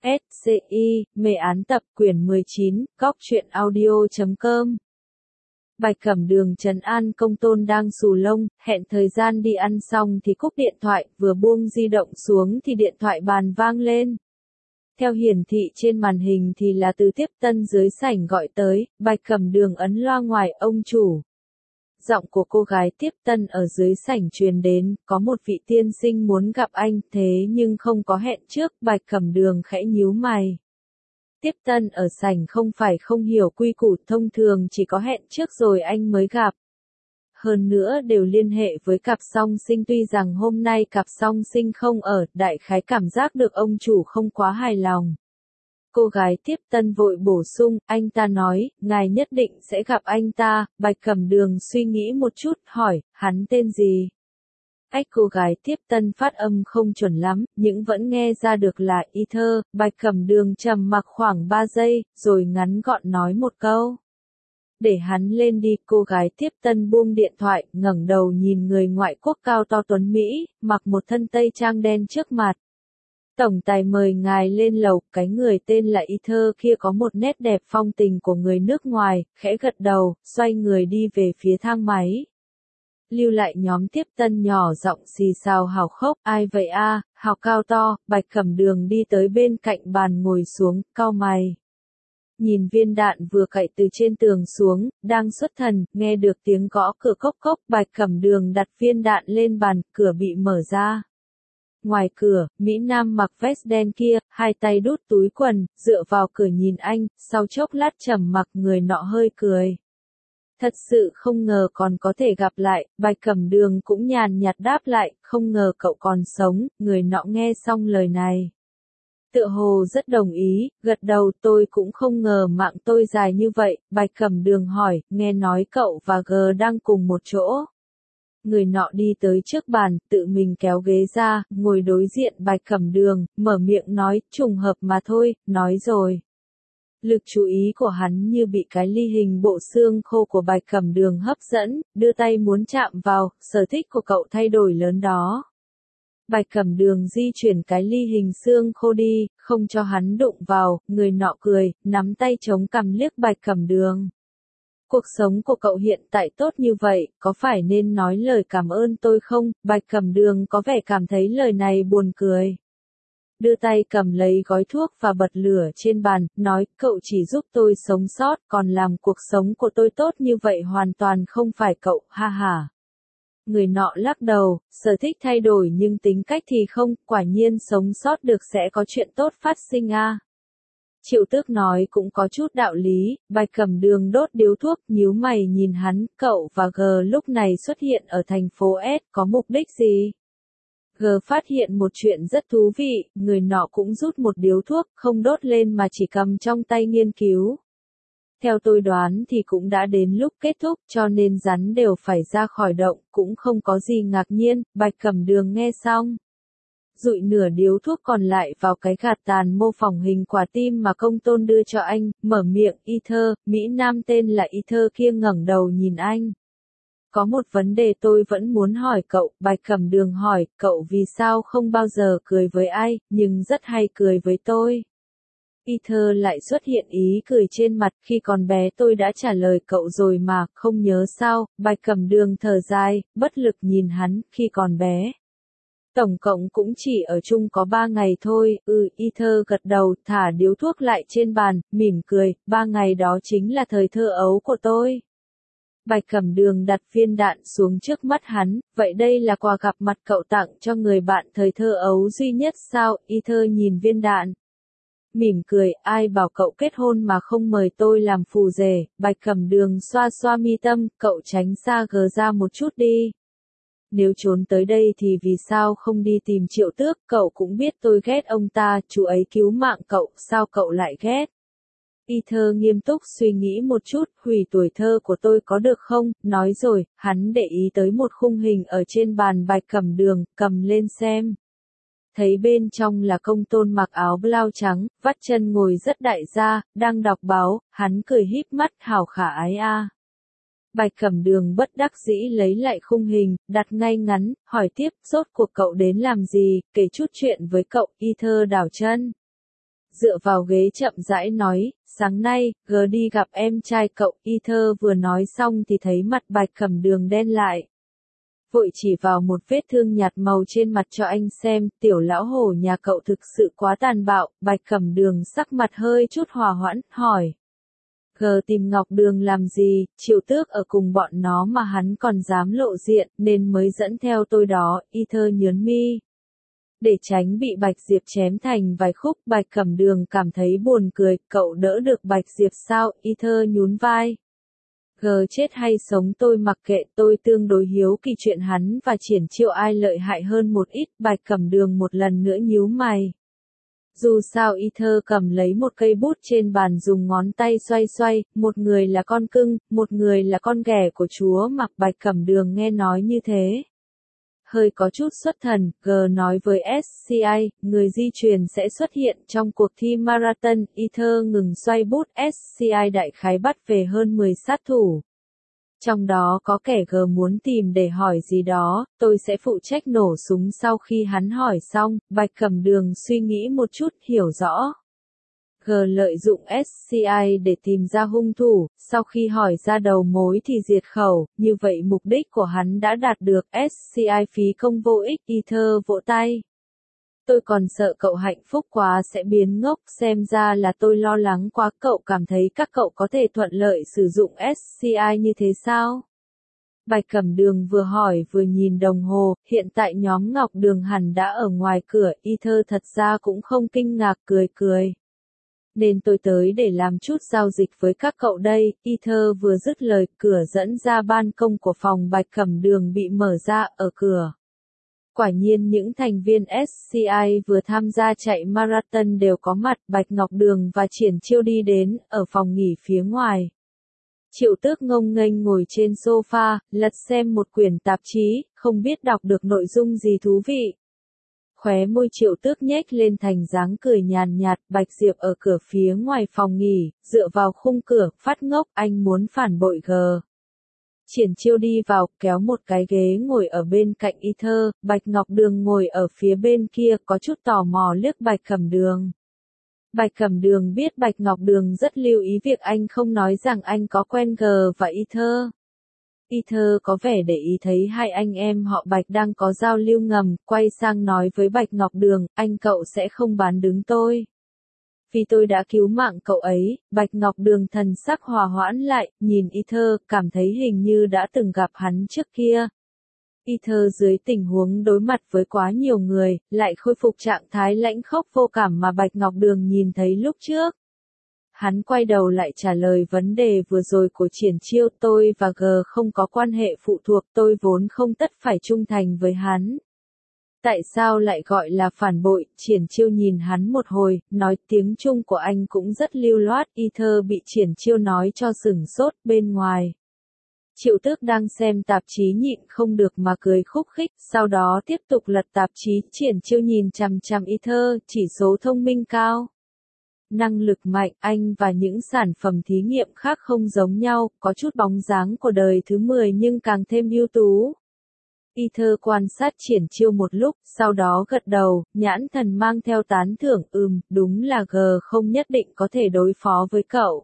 SCI, mê án tập quyển 19, góc truyện audio.com. Bạch Cẩm Đường trấn an Công Tôn đang xù lông, hẹn thời gian đi ăn xong thì cúp điện thoại, vừa buông di động xuống thì điện thoại bàn vang lên. Theo hiển thị trên màn hình thì là Từ Tiếp Tân dưới sảnh gọi tới, Bạch Cẩm Đường ấn loa ngoài, ông chủ. Giọng của cô gái Tiếp Tân ở dưới sảnh truyền đến, có một vị tiên sinh muốn gặp anh, thế nhưng không có hẹn trước, Bạch Cẩm Đường khẽ nhíu mày. Tiếp Tân ở sảnh không phải không hiểu quy củ, thông thường chỉ có hẹn trước rồi anh mới gặp. Hơn nữa đều liên hệ với cặp song sinh, tuy rằng hôm nay cặp song sinh không ở, đại khái cảm giác được ông chủ không quá hài lòng. Cô gái Tiếp Tân vội bổ sung, anh ta nói, ngài nhất định sẽ gặp anh ta. Bạch Cẩm Đường suy nghĩ một chút, hỏi, hắn tên gì? Cô gái Tiếp Tân phát âm không chuẩn lắm, nhưng vẫn nghe ra được là Ether. Bạch Cẩm Đường trầm mặc khoảng 3 giây, rồi ngắn gọn nói một câu. Để hắn lên đi. Cô gái Tiếp Tân buông điện thoại, ngẩng đầu nhìn người ngoại quốc cao to tuấn Mỹ, mặc một thân tây trang đen trước mặt. Tổng tài mời ngài lên lầu. Cái người tên là Ether kia có một nét đẹp phong tình của người nước ngoài, khẽ gật đầu, xoay người đi về phía thang máy. Lưu lại nhóm Tiếp Tân nhỏ giọng xì xào hào khốc, ai vậy a? Hào cao to. Bạch Cẩm Đường đi tới bên cạnh bàn ngồi xuống, cau mày. Nhìn viên đạn vừa cậy từ trên tường xuống, đang xuất thần, nghe được tiếng gõ cửa cốc cốc, Bạch Cẩm Đường đặt viên đạn lên bàn, cửa bị mở ra. Ngoài cửa, Mỹ Nam mặc vest đen kia, hai tay đút túi quần, dựa vào cửa nhìn anh, sau chốc lát trầm mặc, người nọ hơi cười. Thật sự không ngờ còn có thể gặp lại. Bạch Cẩm Đường cũng nhàn nhạt đáp lại, không ngờ cậu còn sống. Người nọ nghe xong lời này, tựa hồ rất đồng ý, gật đầu, tôi cũng không ngờ mạng tôi dài như vậy. Bạch Cẩm Đường hỏi, nghe nói cậu và G đang cùng một chỗ. Người nọ đi tới trước bàn, tự mình kéo ghế ra, ngồi đối diện Bạch Cẩm Đường, mở miệng nói, trùng hợp mà thôi, nói rồi. Lực chú ý của hắn như bị cái ly hình bộ xương khô của Bạch Cẩm Đường hấp dẫn, đưa tay muốn chạm vào, sở thích của cậu thay đổi lớn đó. Bạch Cẩm Đường di chuyển cái ly hình xương khô đi, không cho hắn đụng vào. Người nọ cười, nắm tay chống cằm liếc Bạch Cẩm Đường. Cuộc sống của cậu hiện tại tốt như vậy, có phải nên nói lời cảm ơn tôi không? Bạch Cẩm Đường có vẻ cảm thấy lời này buồn cười. Đưa tay cầm lấy gói thuốc và bật lửa trên bàn, nói, cậu chỉ giúp tôi sống sót, còn làm cuộc sống của tôi tốt như vậy hoàn toàn không phải cậu, ha ha. Người nọ lắc đầu, sở thích thay đổi nhưng tính cách thì không, quả nhiên sống sót được sẽ có chuyện tốt phát sinh a. Triệu Tước nói cũng có chút đạo lý. Bạch Cẩm Đường đốt điếu thuốc, nhíu mày nhìn hắn, cậu và G lúc này xuất hiện ở thành phố S, có mục đích gì? G phát hiện một chuyện rất thú vị, người nọ cũng rút một điếu thuốc, không đốt lên mà chỉ cầm trong tay nghiên cứu. Theo tôi đoán thì cũng đã đến lúc kết thúc, cho nên rắn đều phải ra khỏi động, cũng không có gì ngạc nhiên. Bạch Cẩm Đường nghe xong, dụi nửa điếu thuốc còn lại vào cái gạt tàn mô phỏng hình quả tim mà Công Tôn đưa cho anh, mở miệng, Ether. Mỹ Nam tên là Ether kia ngẩng đầu nhìn anh. Có một vấn đề tôi vẫn muốn hỏi cậu. Bạch Cẩm Đường hỏi, cậu vì sao không bao giờ cười với ai, nhưng rất hay cười với tôi. Ether lại xuất hiện ý cười trên mặt, khi còn bé tôi đã trả lời cậu rồi mà, không nhớ sao? Bạch Cẩm Đường thở dài, bất lực nhìn hắn, khi còn bé. Tổng cộng cũng chỉ ở chung có 3 ngày thôi. Ether gật đầu, thả điếu thuốc lại trên bàn, mỉm cười, 3 ngày đó chính là thời thơ ấu của tôi. Bạch Cẩm Đường đặt viên đạn xuống trước mắt hắn, vậy đây là quà gặp mặt cậu tặng cho người bạn thời thơ ấu duy nhất sao? Ether nhìn viên đạn, mỉm cười, ai bảo cậu kết hôn mà không mời tôi làm phù rể? Bạch Cẩm Đường xoa xoa mi tâm, cậu tránh xa G ra một chút đi. Nếu trốn tới đây thì vì sao không đi tìm Triệu Tước, cậu cũng biết tôi ghét ông ta, chú ấy cứu mạng cậu, sao cậu lại ghét? Ether nghiêm túc suy nghĩ một chút, hủy tuổi thơ của tôi có được không? Nói rồi, hắn để ý tới một khung hình ở trên bàn Bạch Cẩm Đường, cầm lên xem. Thấy bên trong là Công Tôn mặc áo blau trắng, vắt chân ngồi rất đại gia, đang đọc báo, hắn cười híp mắt, hảo khả ái a. Bạch Cẩm Đường bất đắc dĩ lấy lại khung hình, đặt ngay ngắn, hỏi tiếp, rốt cuộc cậu đến làm gì, kể chút chuyện với cậu. Ether đảo chân. dựa vào ghế chậm rãi nói, sáng nay, G đi gặp em trai cậu, Ether vừa nói xong thì thấy mặt Bạch Cẩm Đường đen lại. Vội chỉ vào một vết thương nhạt màu trên mặt cho anh xem, tiểu lão hổ nhà cậu thực sự quá tàn bạo, Bạch Cẩm Đường sắc mặt hơi chút hòa hoãn, hỏi. G tìm Ngọc Đường làm gì, Triệu Tước ở cùng bọn nó mà hắn còn dám lộ diện, nên mới dẫn theo tôi đó, Ether nhớn mi. Để tránh bị Bạch Diệp chém thành vài khúc, Bạch Cẩm Đường cảm thấy buồn cười, cậu đỡ được Bạch Diệp sao, Ether nhún vai. G chết hay sống tôi mặc kệ, tôi tương đối hiếu kỳ chuyện hắn và Triển Chiêu ai lợi hại hơn một ít, Bạch Cẩm Đường một lần nữa nhíu mày. Dù sao Ether cầm lấy một cây bút trên bàn dùng ngón tay xoay xoay, một người là con cưng, một người là con ghẻ của chúa mặc Bạch Cẩm Đường nghe nói như thế. Hơi có chút xuất thần, G nói với SCI, người di truyền sẽ xuất hiện trong cuộc thi marathon, Ether ngừng xoay bút, SCI đại khái bắt về hơn 10 sát thủ. Trong đó có kẻ G muốn tìm để hỏi gì đó, tôi sẽ phụ trách nổ súng sau khi hắn hỏi xong, Bạch Cẩm Đường suy nghĩ một chút, hiểu rõ. G lợi dụng SCI để tìm ra hung thủ, sau khi hỏi ra đầu mối thì diệt khẩu, như vậy mục đích của hắn đã đạt được, SCI phí công vô ích, Ether vỗ tay. Tôi còn sợ cậu hạnh phúc quá sẽ biến ngốc, xem ra là tôi lo lắng quá, cậu cảm thấy các cậu có thể thuận lợi sử dụng SCI như thế sao? Bạch Cẩm Đường vừa hỏi vừa nhìn đồng hồ, hiện tại nhóm Ngọc Đường hẳn đã ở ngoài cửa, Ether thật ra cũng không kinh ngạc, cười cười. Nên tôi tới để làm chút giao dịch với các cậu đây, Ether vừa dứt lời, cửa dẫn ra ban công của phòng Bạch Cẩm Đường bị mở ra, ở cửa. Quả nhiên những thành viên SCI vừa tham gia chạy marathon đều có mặt, Bạch Ngọc Đường và Triển Chiêu đi đến, ở phòng nghỉ phía ngoài. Triệu Tước ngông nghênh ngồi trên sofa, lật xem một quyển tạp chí, không biết đọc được nội dung gì thú vị. Khóe môi Triệu Tước nhếch lên thành dáng cười nhàn nhạt, Bạch Diệp ở cửa phía ngoài phòng nghỉ, dựa vào khung cửa, phát ngốc, anh muốn phản bội G. Triển Chiêu đi vào, kéo một cái ghế ngồi ở bên cạnh Ether, Bạch Ngọc Đường ngồi ở phía bên kia, có chút tò mò liếc Bạch Cẩm Đường. Bạch Cẩm Đường biết Bạch Ngọc Đường rất lưu ý việc anh không nói rằng anh có quen G và Ether. Ether có vẻ để ý thấy hai anh em họ Bạch đang có giao lưu ngầm, quay sang nói với Bạch Ngọc Đường, anh cậu sẽ không bán đứng tôi. Vì tôi đã cứu mạng cậu ấy, Bạch Ngọc Đường thần sắc hòa hoãn lại, nhìn Ether, cảm thấy hình như đã từng gặp hắn trước kia. Ether dưới tình huống đối mặt với quá nhiều người, lại khôi phục trạng thái lãnh khốc vô cảm mà Bạch Ngọc Đường nhìn thấy lúc trước. Hắn quay đầu lại trả lời vấn đề vừa rồi của Triển Chiêu, tôi và G không có quan hệ phụ thuộc, tôi vốn không tất phải trung thành với hắn. Tại sao lại gọi là phản bội, Triển Chiêu nhìn hắn một hồi, nói tiếng Trung của anh cũng rất lưu loát, Ether bị Triển Chiêu nói cho sửng sốt, bên ngoài. Triệu Tước đang xem tạp chí nhịn không được mà cười khúc khích, sau đó tiếp tục lật tạp chí, Triển Chiêu nhìn chằm chằm Ether, chỉ số thông minh cao. Năng lực mạnh, anh và những sản phẩm thí nghiệm khác không giống nhau, có chút bóng dáng của đời thứ 10 nhưng càng thêm ưu tú. Ether quan sát Triển Chiêu một lúc, sau đó gật đầu, nhãn thần mang theo tán thưởng, đúng là G không nhất định có thể đối phó với cậu.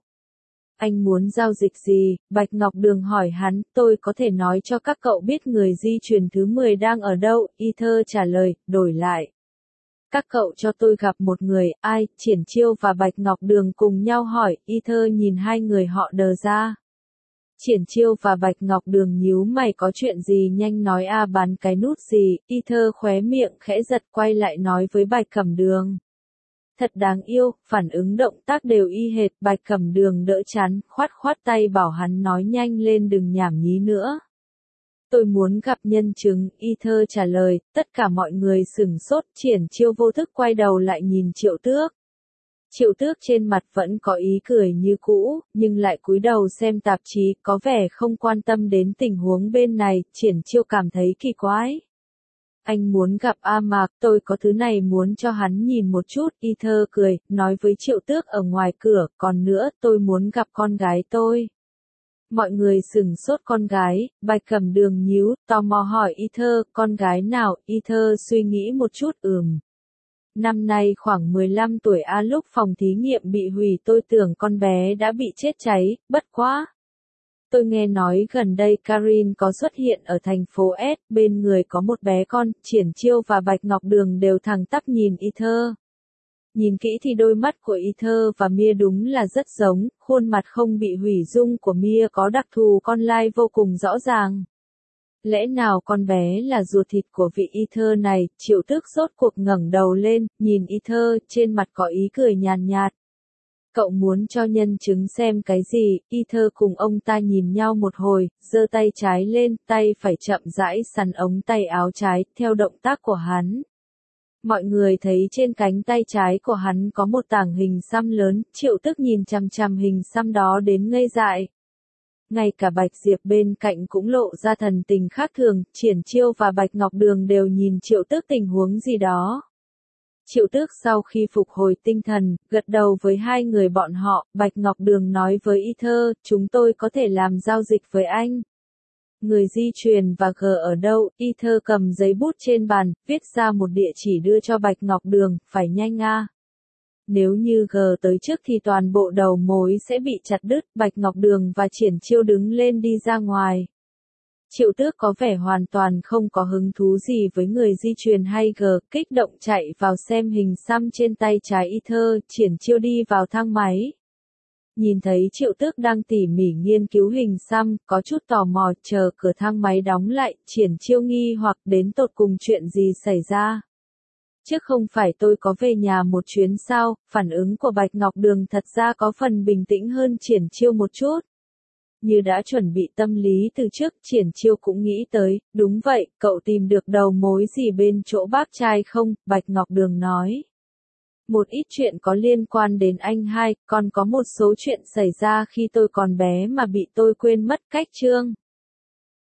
Anh muốn giao dịch gì? Bạch Ngọc Đường hỏi hắn, tôi có thể nói cho các cậu biết người di truyền thứ 10 đang ở đâu, Ether trả lời, đổi lại. Các cậu cho tôi gặp một người, ai? Triển Chiêu và Bạch Ngọc Đường cùng nhau hỏi, Ether nhìn hai người họ đờ ra. Triển Chiêu và Bạch Ngọc Đường nhíu mày, có chuyện gì nhanh nói a, bán cái nút gì, Ether khóe miệng khẽ giật, quay lại nói với Bạch Cẩm Đường. Thật đáng yêu, phản ứng động tác đều y hệt, Bạch Cẩm Đường đỡ chán, khoát tay bảo hắn nói nhanh lên đừng nhảm nhí nữa. Tôi muốn gặp nhân chứng, Ether trả lời, tất cả mọi người sửng sốt, Triển Chiêu vô thức quay đầu lại nhìn Triệu Tước. Triệu Tước trên mặt vẫn có ý cười như cũ, nhưng lại cúi đầu xem tạp chí, có vẻ không quan tâm đến tình huống bên này, Triển Chiêu cảm thấy kỳ quái. Anh muốn gặp A Mạc, tôi có thứ này muốn cho hắn nhìn một chút, Ether cười, nói với Triệu Tước ở ngoài cửa, còn nữa, tôi muốn gặp con gái tôi. Mọi người sửng sốt, con gái, Bạch Cẩm Đường nhíu, tò mò hỏi Ether, con gái nào, Ether suy nghĩ một chút, Năm nay khoảng 15 tuổi lúc phòng thí nghiệm bị hủy tôi tưởng con bé đã bị chết cháy, bất quá. Tôi nghe nói gần đây Karin có xuất hiện ở thành phố S, bên người có một bé con, Triển Chiêu và Bạch Ngọc Đường đều thẳng tắp nhìn Ether. Nhìn kỹ thì đôi mắt của Ether và Mia đúng là rất giống, khuôn mặt không bị hủy dung của Mia có đặc thù con lai vô cùng rõ ràng. Lẽ nào con bé là ruột thịt của vị Ether này? Triệu Tước rốt cuộc ngẩng đầu lên, nhìn Ether, trên mặt có ý cười nhàn nhạt. Cậu muốn cho nhân chứng xem cái gì? Ether cùng ông ta nhìn nhau một hồi, giơ tay trái lên, tay phải chậm rãi sắn ống tay áo trái, theo động tác của hắn. Mọi người thấy trên cánh tay trái của hắn có một tảng hình xăm lớn, Triệu Tước nhìn chằm chằm hình xăm đó đến ngây dại. Ngay cả Bạch Diệp bên cạnh cũng lộ ra thần tình khác thường, Triển Chiêu và Bạch Ngọc Đường đều nhìn Triệu Tước tình huống gì đó. Triệu Tước sau khi phục hồi tinh thần, gật đầu với hai người bọn họ, Bạch Ngọc Đường nói với Ether, chúng tôi có thể làm giao dịch với anh. Người di truyền và G ở đâu? Ether cầm giấy bút trên bàn, viết ra một địa chỉ đưa cho Bạch Ngọc Đường, phải nhanh a. Nếu như G tới trước thì toàn bộ đầu mối sẽ bị chặt đứt, Bạch Ngọc Đường và Triển Chiêu đứng lên đi ra ngoài. Triệu Tước có vẻ hoàn toàn không có hứng thú gì với người di truyền hay G, kích động chạy vào xem hình xăm trên tay trái Ether, Triển Chiêu đi vào thang máy. Nhìn thấy Triệu Tước đang tỉ mỉ nghiên cứu hình xăm, có chút tò mò, chờ cửa thang máy đóng lại, Triển Chiêu nghi hoặc đến tột cùng chuyện gì xảy ra. Trước không phải tôi có về nhà một chuyến sao? Phản ứng của Bạch Ngọc Đường thật ra có phần bình tĩnh hơn Triển Chiêu một chút. Như đã chuẩn bị tâm lý từ trước, Triển Chiêu cũng nghĩ tới, đúng vậy, cậu tìm được đầu mối gì bên chỗ bác trai không? Bạch Ngọc Đường nói. Một ít chuyện có liên quan đến anh hai, còn có một số chuyện xảy ra khi tôi còn bé mà bị tôi quên mất. Cách chương